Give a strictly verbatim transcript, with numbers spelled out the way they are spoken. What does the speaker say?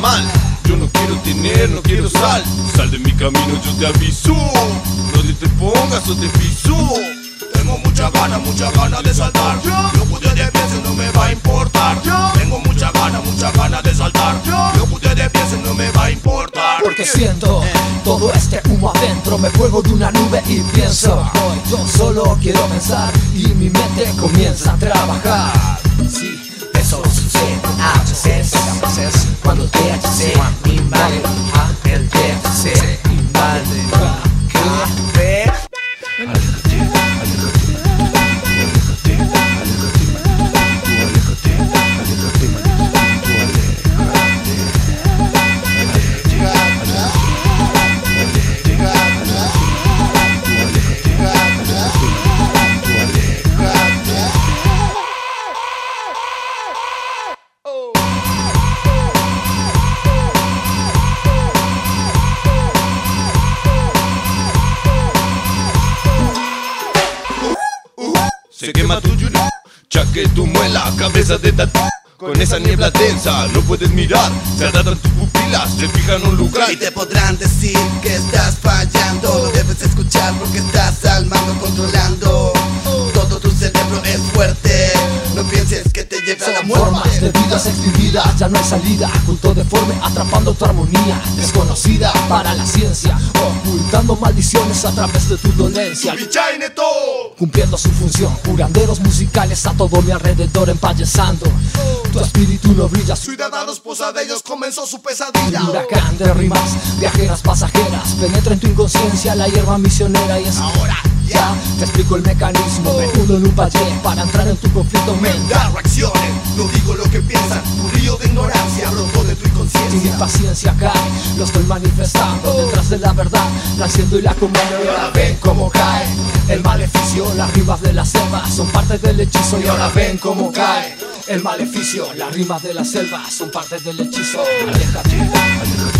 mal. Yo no quiero tener, no quiero sal. Sal de mi camino, yo te aviso. Donde te pongas o te piso. Tengo mucha gana, mucha gana de saltar. Yo pude de pies, no me va a importar. Tengo mucha gana, mucha gana de saltar. Yo pude de pies, no me va a importar. Porque siento todo este humo adentro. Me cuelgo de una nube y pienso. Hoy yo solo quiero pensar y mi mente comienza a trabajar. Sí, eso sucede a veces, a veces cuando el T H C invade a el T H C invade café. Aléjate, aléjate, aléjate, aléjate, aléjate, aléjate, Se quema tu yuri, chaque tu muela, cabeza de tatu. Con esa niebla densa no puedes mirar. Se adaptan tus pupilas, se fijan un lugar. Y te podrán decir que estás fallando. Lo debes escuchar porque estás al mando controlando. Todo tu cerebro es fuerte. No pienses que te lleva a la muerte. Formas de vidas extinguidas, ya no hay salida. Culto deforme atrapando tu armonía. Desconocida para la ciencia, ocultando maldiciones a través de tu dolencia. Cumpliendo su función, curanderos musicales a todo mi alrededor empalezando. Tu espíritu no brilla, ciudadanos posadeños comenzó su pesadilla. Un huracán de rimas, viajeras pasajeras, penetra en tu inconsciencia la hierba misionera. Y es ahora ya te explico el mecanismo. Me uno en un valle para entrar en tu conflicto mental. Reacciones, no digo lo que piensan. Un río de ignorancia brotó de tu Sin inconsciencia. impaciencia cae, lo estoy manifestando. Detrás de la verdad, la haciendo y la comiendo. Y ahora ven cómo cae el maleficio. Las rimas de la selva son parte del hechizo. Y ahora ven cómo cae el maleficio. Las rimas de la selva son parte del hechizo. Aléjate, aléjate.